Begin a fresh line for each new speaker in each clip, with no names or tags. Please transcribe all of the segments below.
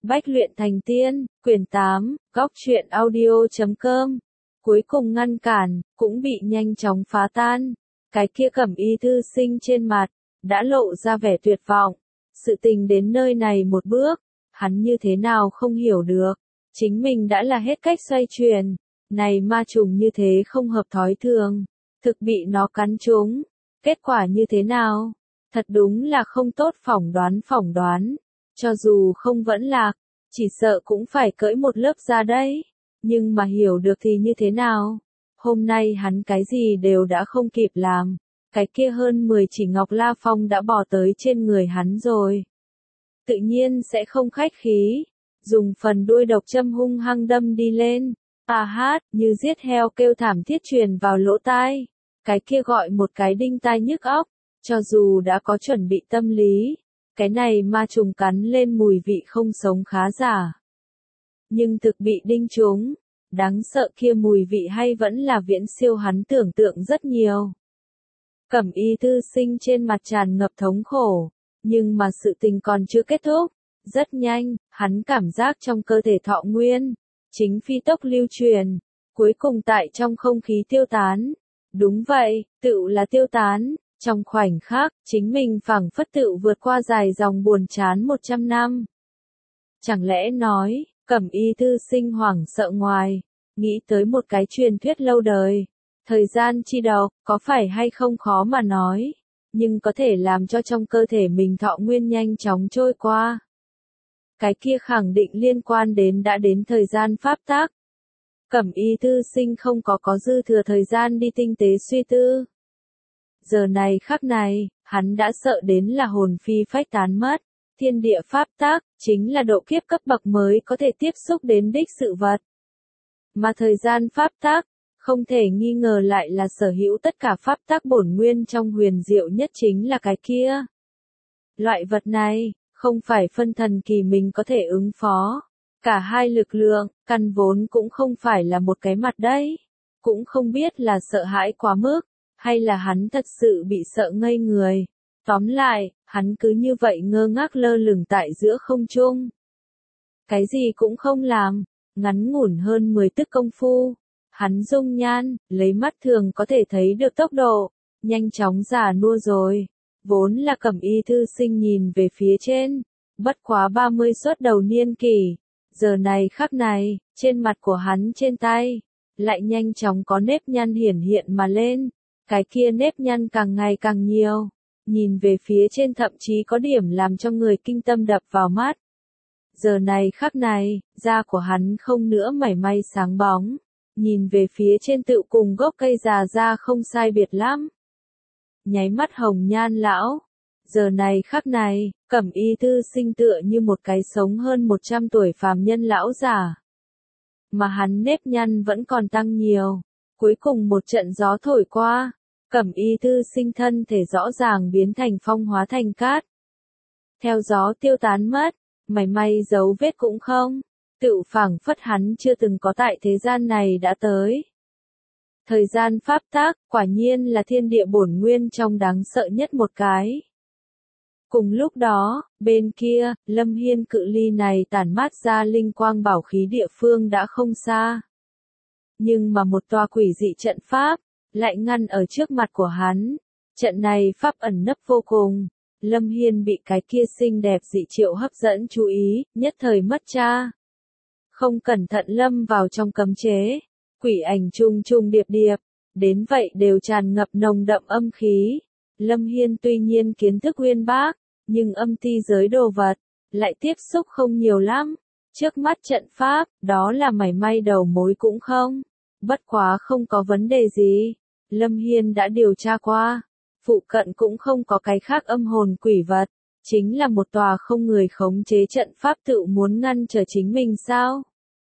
Bách luyện thành tiên, quyển 8, góc truyện audio.com. Cuối cùng ngăn cản, cũng bị nhanh chóng phá tan. Cái kia Cẩm Y thư sinh trên mặt, đã lộ ra vẻ tuyệt vọng. Sự tình đến nơi này một bước, hắn như thế nào không hiểu được. Chính mình đã là hết cách xoay chuyển. Này ma trùng như thế không hợp thói thường. Thực bị nó cắn trúng. Kết quả như thế nào? Thật đúng là không tốt phỏng đoán. Cho dù không vẫn lạc, chỉ sợ cũng phải cởi một lớp ra đấy. Nhưng mà hiểu được thì như thế nào? Hôm nay hắn cái gì đều đã không kịp làm. Cái kia hơn 10 chỉ Ngọc La Phong đã bỏ tới trên người hắn rồi. Tự nhiên sẽ không khách khí. Dùng phần đuôi độc châm hung hăng đâm đi lên. Hát, như giết heo kêu thảm thiết truyền vào lỗ tai. Cái kia gọi một cái đinh tai nhức óc. Cho dù đã có chuẩn bị tâm lý. Cái này ma trùng cắn lên mùi vị không sống khá giả. Nhưng thực bị đinh trúng, đáng sợ kia mùi vị hay vẫn là viễn siêu hắn tưởng tượng rất nhiều. Cẩm Y thư sinh trên mặt tràn ngập thống khổ, nhưng mà sự tình còn chưa kết thúc. Rất nhanh, hắn cảm giác trong cơ thể thọ nguyên, chính phi tốc lưu truyền, cuối cùng tại trong không khí tiêu tán. Đúng vậy, tựu là tiêu tán. Trong khoảnh khắc, chính mình phảng phất tựu vượt qua dài dòng buồn chán 100 năm. Chẳng lẽ nói, Cẩm Y thư sinh hoảng sợ ngoài, nghĩ tới một cái truyền thuyết lâu đời. Thời gian chi độc, có phải hay không khó mà nói, nhưng có thể làm cho trong cơ thể mình thọ nguyên nhanh chóng trôi qua. Cái kia khẳng định liên quan đã đến thời gian pháp tắc. Cẩm Y thư sinh không có dư thừa thời gian đi tinh tế suy tư. Giờ này khắc này, hắn đã sợ đến là hồn phi phách tán mất. Thiên địa pháp tắc, chính là độ kiếp cấp bậc mới có thể tiếp xúc đến đích sự vật. Mà thời gian pháp tắc, không thể nghi ngờ lại là sở hữu tất cả pháp tắc bổn nguyên trong huyền diệu nhất chính là cái kia. Loại vật này, không phải phân thần kỳ mình có thể ứng phó. Cả hai lực lượng, căn vốn cũng không phải là một cái mặt đấy. Cũng không biết là sợ hãi quá mức, hay là hắn thật sự bị sợ ngây người. Tóm lại, hắn cứ như vậy ngơ ngác lơ lửng tại giữa không trung. Cái gì cũng không làm, ngắn ngủn hơn 10 tức công phu. Hắn dung nhan, lấy mắt thường có thể thấy được tốc độ, nhanh chóng già nua rồi. Vốn là Cẩm Y thư sinh nhìn về phía trên, bất quá 30 xuất đầu niên kỷ. Giờ này khắc này, trên mặt của hắn trên tay, lại nhanh chóng có nếp nhăn hiển hiện mà lên. Cái kia nếp nhăn càng ngày càng nhiều. Nhìn về phía trên thậm chí có điểm làm cho người kinh tâm đập vào mắt. Giờ này khắc này, da của hắn không nữa mảy may sáng bóng. Nhìn về phía trên tựu cùng gốc cây già ra không sai biệt lắm. Nháy mắt hồng nhan lão. Giờ này khắc này, Cẩm Y thư sinh tựa như một cái sống hơn 100 tuổi phàm nhân lão già. Mà hắn nếp nhăn vẫn còn tăng nhiều. Cuối cùng một trận gió thổi qua. Cẩm Y thư sinh thân thể rõ ràng biến thành phong hóa thành cát. Theo gió tiêu tán mất, mảy may dấu vết cũng không, tựu phảng phất hắn chưa từng có tại thế gian này đã tới. Thời gian pháp tắc, quả nhiên là thiên địa bổn nguyên trong đáng sợ nhất một cái. Cùng lúc đó, bên kia, Lâm Hiên cự ly này tản mát ra linh quang bảo khí địa phương đã không xa. Nhưng mà một tòa quỷ dị trận pháp, lại ngăn ở trước mặt của hắn. Trận này pháp ẩn nấp vô cùng. Lâm Hiên bị cái kia xinh đẹp dị triệu hấp dẫn chú ý, nhất thời mất tra. Không cẩn thận lâm vào trong cấm chế. Quỷ ảnh trùng trùng điệp điệp. Đến vậy đều tràn ngập nồng đậm âm khí. Lâm Hiên tuy nhiên kiến thức uyên bác, nhưng âm ti giới đồ vật, lại tiếp xúc không nhiều lắm. Trước mắt trận pháp, đó là mảy may đầu mối cũng không. Bất quá không có vấn đề gì. Lâm Hiên đã điều tra qua, phụ cận cũng không có cái khác âm hồn quỷ vật, chính là một tòa không người khống chế trận pháp tự muốn ngăn trở chính mình sao?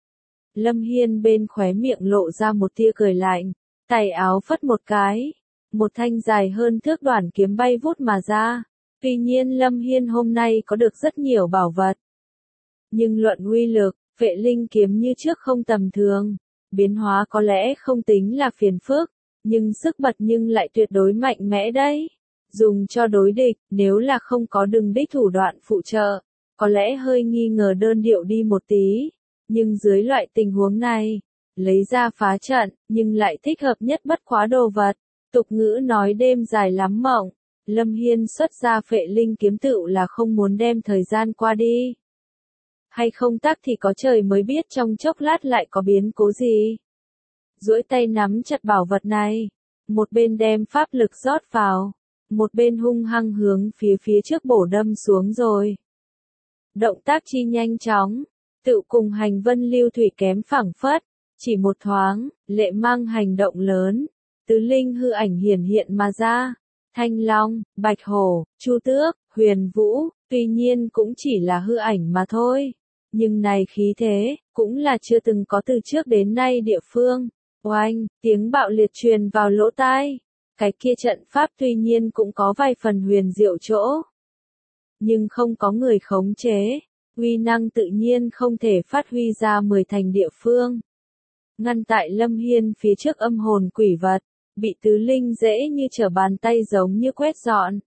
Lâm Hiên bên khóe miệng lộ ra một tia cười lạnh, tay áo phất một cái, một thanh dài hơn thước đoản kiếm bay vút mà ra. Tuy nhiên Lâm Hiên hôm nay có được rất nhiều bảo vật, nhưng luận uy lực, vệ linh kiếm như trước không tầm thường, biến hóa có lẽ không tính là phiền phức. Nhưng sức bật nhưng lại tuyệt đối mạnh mẽ đấy. Dùng cho đối địch, nếu là không có đừng đích thủ đoạn phụ trợ, có lẽ hơi nghi ngờ đơn điệu đi một tí, nhưng dưới loại tình huống này, lấy ra phá trận, nhưng lại thích hợp nhất bất khóa đồ vật. Tục ngữ nói đêm dài lắm mộng, Lâm Hiên xuất ra Phệ Linh kiếm tựu là không muốn đem thời gian qua đi. Hay không tắc thì có trời mới biết trong chốc lát lại có biến cố gì. Duỗi tay nắm chặt bảo vật này, một bên đem pháp lực rót vào, một bên hung hăng hướng phía trước bổ đâm xuống rồi. Động tác chi nhanh chóng, tự cùng hành vân lưu thủy kém phảng phất, chỉ một thoáng, lệ mang hành động lớn, tứ linh hư ảnh hiển hiện mà ra, thanh long, bạch hổ, chu tước, huyền vũ, tuy nhiên cũng chỉ là hư ảnh mà thôi, nhưng này khí thế, cũng là chưa từng có từ trước đến nay địa phương. Oanh, tiếng bạo liệt truyền vào lỗ tai, cái kia trận pháp tuy nhiên cũng có vài phần huyền diệu chỗ, nhưng không có người khống chế, uy năng tự nhiên không thể phát huy ra 10 thành địa phương. Ngăn tại Lâm Hiên phía trước âm hồn quỷ vật, bị tứ linh dễ như trở bàn tay giống như quét dọn.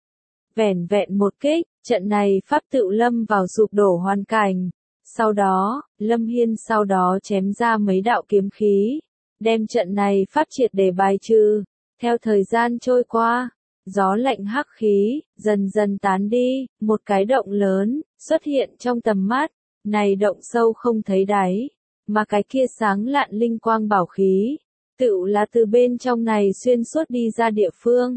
Vẻn vẹn một kích, trận này pháp tự lâm vào sụp đổ hoàn cảnh. Sau đó, Lâm Hiên sau đó chém ra mấy đạo kiếm khí, đem trận này pháp triệt để bài trừ. Theo thời gian trôi qua, gió lạnh hắc khí, dần dần tán đi, một cái động lớn, xuất hiện trong tầm mắt, này động sâu không thấy đáy, mà cái kia sáng lạn linh quang bảo khí, tựu là từ bên trong này xuyên suốt đi ra địa phương.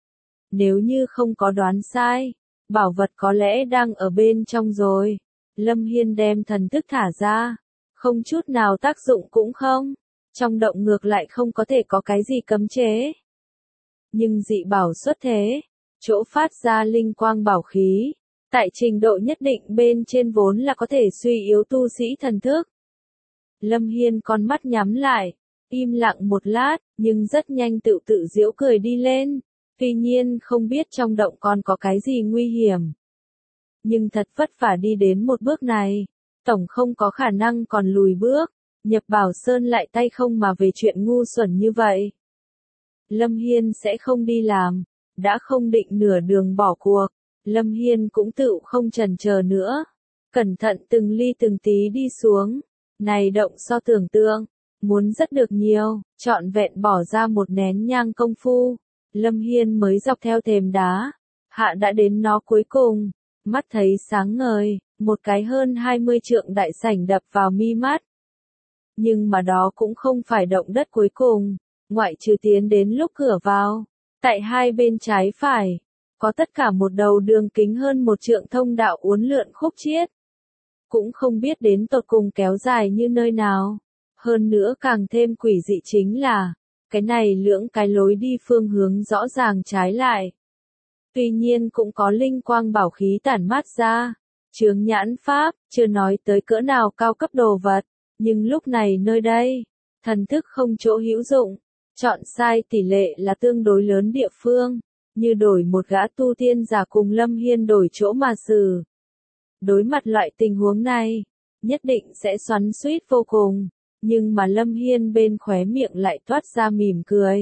Nếu như không có đoán sai, bảo vật có lẽ đang ở bên trong rồi. Lâm Hiên đem thần thức thả ra, không chút nào tác dụng cũng không, trong động ngược lại không có thể có cái gì cấm chế. Nhưng dị bảo xuất thế, chỗ phát ra linh quang bảo khí, tại trình độ nhất định bên trên vốn là có thể suy yếu tu sĩ thần thức. Lâm Hiên con mắt nhắm lại, im lặng một lát, nhưng rất nhanh tự giễu cười đi lên, tuy nhiên không biết trong động còn có cái gì nguy hiểm. Nhưng thật vất vả đi đến một bước này, tổng không có khả năng còn lùi bước, nhập Bảo Sơn lại tay không mà về chuyện ngu xuẩn như vậy. Lâm Hiên sẽ không đi làm, đã không định nửa đường bỏ cuộc, Lâm Hiên cũng tự không chần chờ nữa, cẩn thận từng ly từng tí đi xuống, này động so tưởng tượng, muốn rất được nhiều, trọn vẹn bỏ ra một nén nhang công phu, Lâm Hiên mới dọc theo thềm đá, hạ đã đến nó cuối cùng, mắt thấy sáng ngời, một cái hơn 20 trượng đại sảnh đập vào mi mắt. Nhưng mà đó cũng không phải động đất cuối cùng, ngoại trừ tiến đến lúc cửa vào, tại hai bên trái phải, có tất cả một đầu đường kính hơn 1 trượng thông đạo uốn lượn khúc chiết. Cũng không biết đến tột cùng kéo dài như nơi nào. Hơn nữa càng thêm quỷ dị chính là, cái này lưỡng cái lối đi phương hướng rõ ràng trái lại. Tuy nhiên cũng có linh quang bảo khí tản mát ra, chướng nhãn pháp, chưa nói tới cỡ nào cao cấp đồ vật, nhưng lúc này nơi đây, thần thức không chỗ hữu dụng, chọn sai tỷ lệ là tương đối lớn địa phương, như đổi một gã tu tiên giả cùng Lâm Hiên đổi chỗ mà xử. Đối mặt loại tình huống này, nhất định sẽ xoắn xuýt vô cùng, nhưng mà Lâm Hiên bên khóe miệng lại toát ra mỉm cười.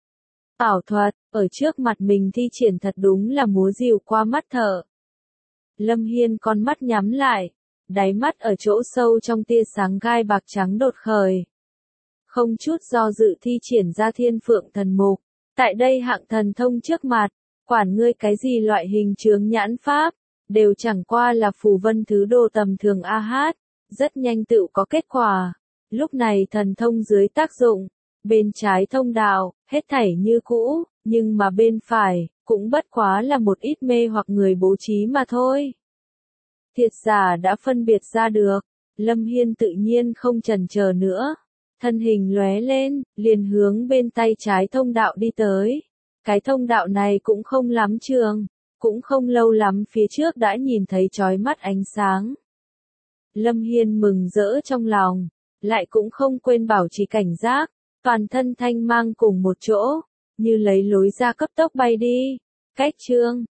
Ảo thuật, ở trước mặt mình thi triển thật đúng là múa rìu qua mắt thợ. Lâm Hiên con mắt nhắm lại, đáy mắt ở chỗ sâu trong tia sáng gai bạc trắng đột khởi. Không chút do dự thi triển ra Thiên Phượng Thần Mục, tại đây hạng thần thông trước mặt, quản ngươi cái gì loại hình chướng nhãn pháp, đều chẳng qua là phù vân thứ đồ tầm thường a hát, rất nhanh tự có kết quả. Lúc này thần thông dưới tác dụng, bên trái thông đạo, hết thảy như cũ, nhưng mà bên phải, cũng bất quá là một ít mê hoặc người bố trí mà thôi. Thiệt giả đã phân biệt ra được, Lâm Hiên tự nhiên không chần chờ nữa, thân hình lóe lên, liền hướng bên tay trái thông đạo đi tới. Cái thông đạo này cũng không lắm trường, cũng không lâu lắm phía trước đã nhìn thấy chói mắt ánh sáng. Lâm Hiên mừng rỡ trong lòng, lại cũng không quên bảo trì cảnh giác, toàn thân thanh mang cùng một chỗ, như lấy lối ra cấp tốc bay đi. Cách chương